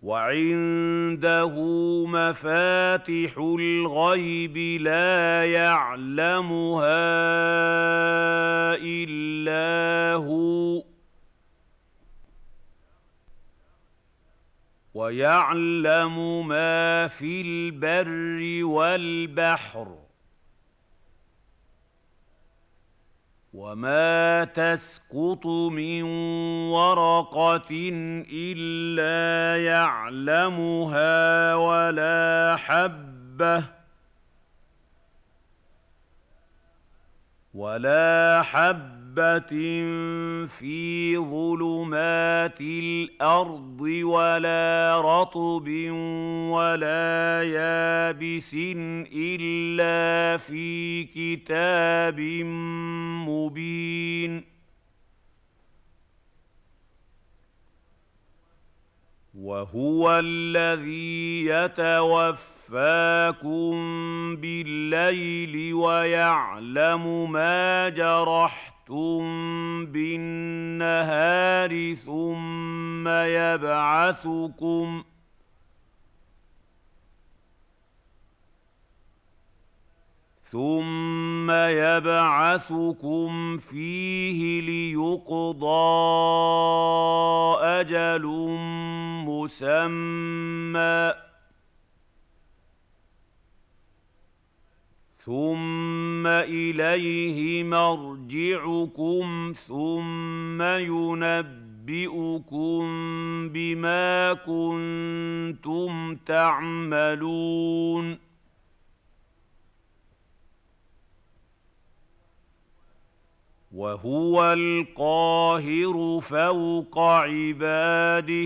وعنده مفاتح الغيب لا يعلمها إلا هو ويعلم ما في البر والبحر وما تسقط من ورقة إلا يعلمها ولا حبة في ظلمات الأرض ولا رطب ولا يابس إلا في كتاب مبين وهو الذي يتوفاكم بالليل ويعلم ما جرحتم بالنهار ثم يبعثكم فيه ليقضى أجل مسمى ثم إليه مرجعكم ثم ينبئكم بما كنتم تعملون وهو القاهر فوق عباده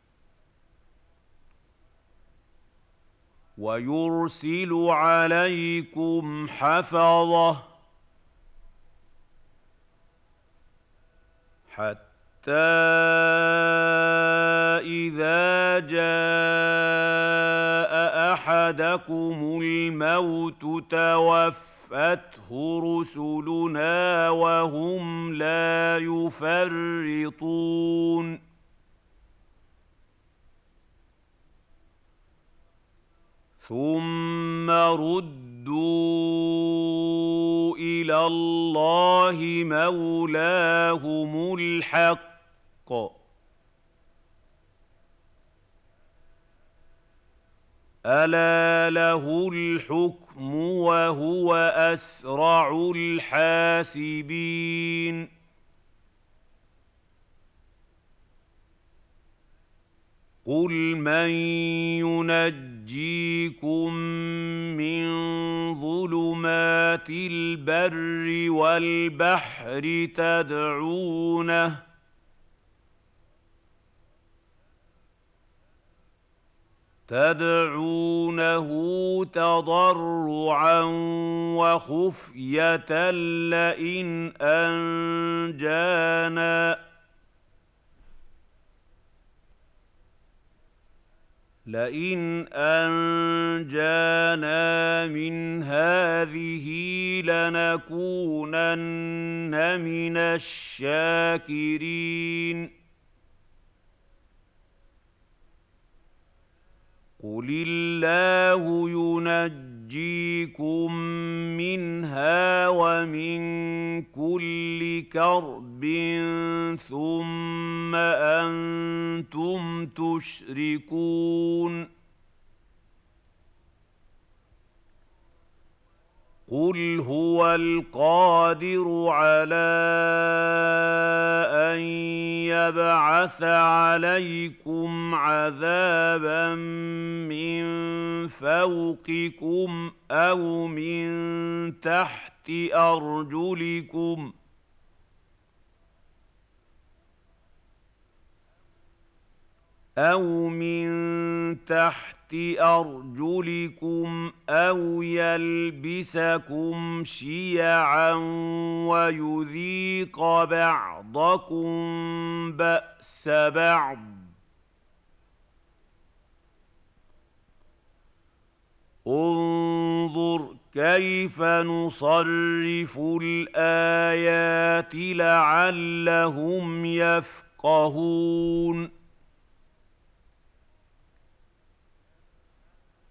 ويرسل عليكم حفظه حتى إذا جاء أحدكم الموت توفته رسلنا وهم لا يفرطون ثم ردوا إلى الله مولاهم الحق ألا له الحكم وهو أسرع الحاسبين قل من ينجيكم من ظلمات البر والبحر تدعونه تضرعا وخفية لئن أنجانا من هذه لنكونن من الشاكرين قل الله ينجيكم منها ومن كل كرب ثم أنتم تشركون قل هو القادر على أن يبعث عليكم عذابا من فوقكم أو من تحت أرجلكم أو يلبسكم شيعا ويذيق بعضكم بأس بعض انظر كيف نصرف الآيات لعلهم يفقهون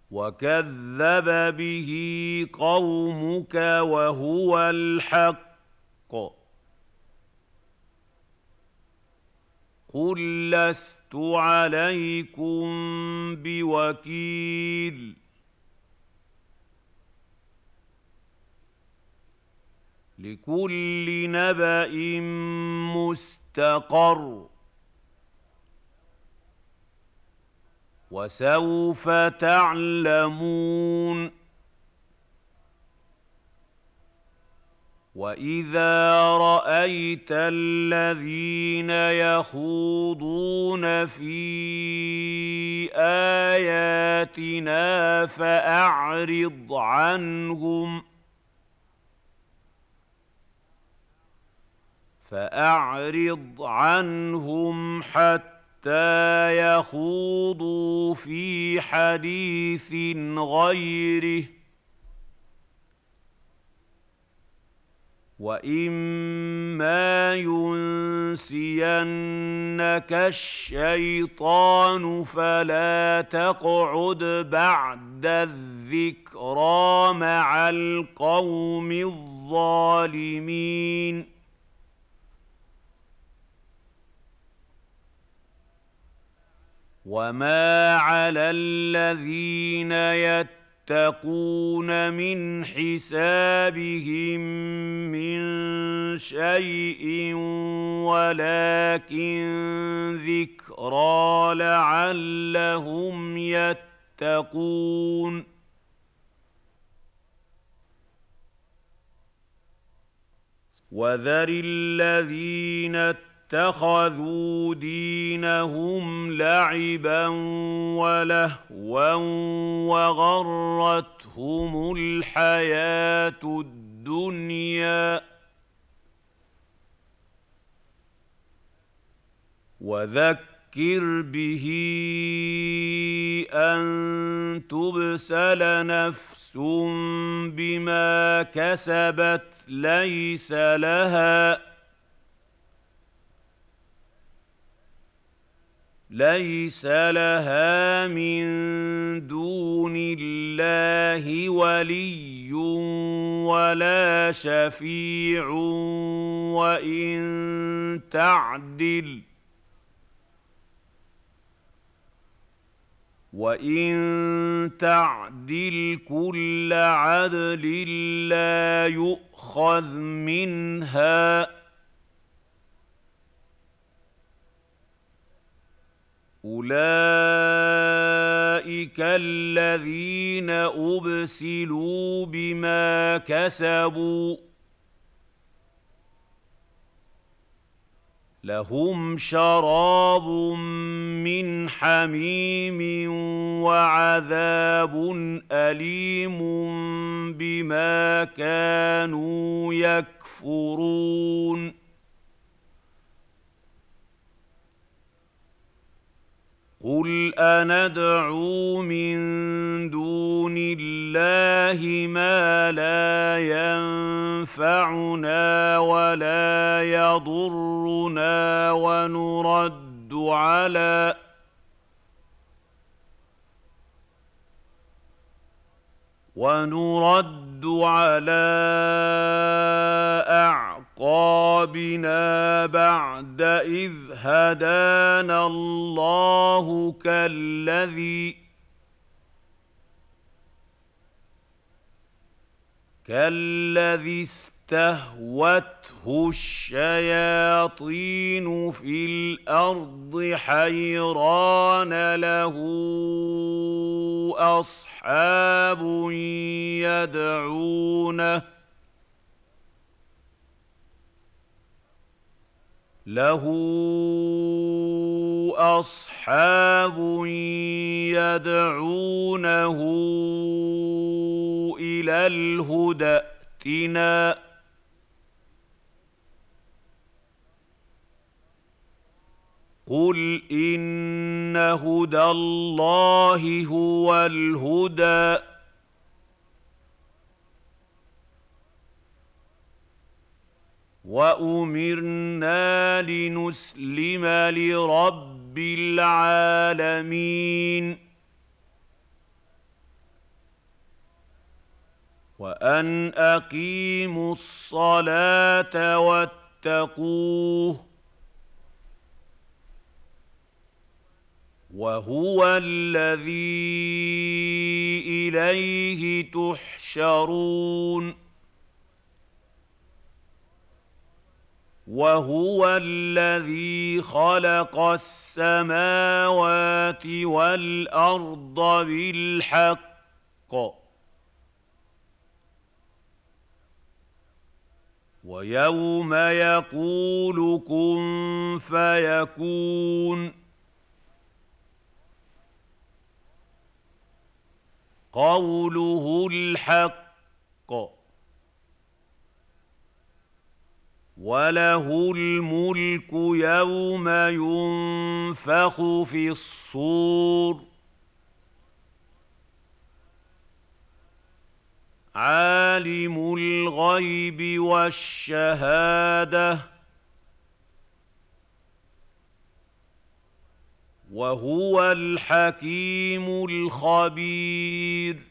وكذب به قومك وهو الحق. قل لست عليكم بوكيل. لكل نبأ مستقر وسوف تعلمون. وإذا رأيت الذين يخوضون في آياتنا فأعرض عنهم حتى يخوضوا في حديث غيره. وإما ينسينك الشيطان فلا تقعد بعد الذكرى مع القوم الظالمين. وما على الذين يتقون من حسابهم من شيء ولكن ذكرى لعلهم يتقون. وذر الذين اتخذوا دينهم لعبا ولهوا وغرتهم الحياة الدنيا. وذكر به أن تبسل نفس بما كسبت ليس لها من دون الله ولي ولا شفيع وإن تعدل كل عدل لا يؤخذ منها. أولئك الذين أبسلوا بما كسبوا لهم شراب من حميم وعذاب أليم بما كانوا يكفرون. قل أندعو من دون الله ما لا ينفعنا ولا يضرنا ونرد على أعقابنا بعد إذ هدانا الله كالذي استهوته الشياطين في الأرض حيران له أصحاب يدعونه إلى الهدى ائتنا. قل إن هدى الله هو الهدى وأمرنا لنسلم لرب العالمين. وأن أقيموا الصلاة واتقوه وهو الذي إليه تحشرون وهو الذي خلق السماوات والأرض بالحق ويوم يقول كن فيكون قوله الحق وله الملك يوم ينفخ في الصور عالم الغيب والشهادة وهو الحكيم الخبير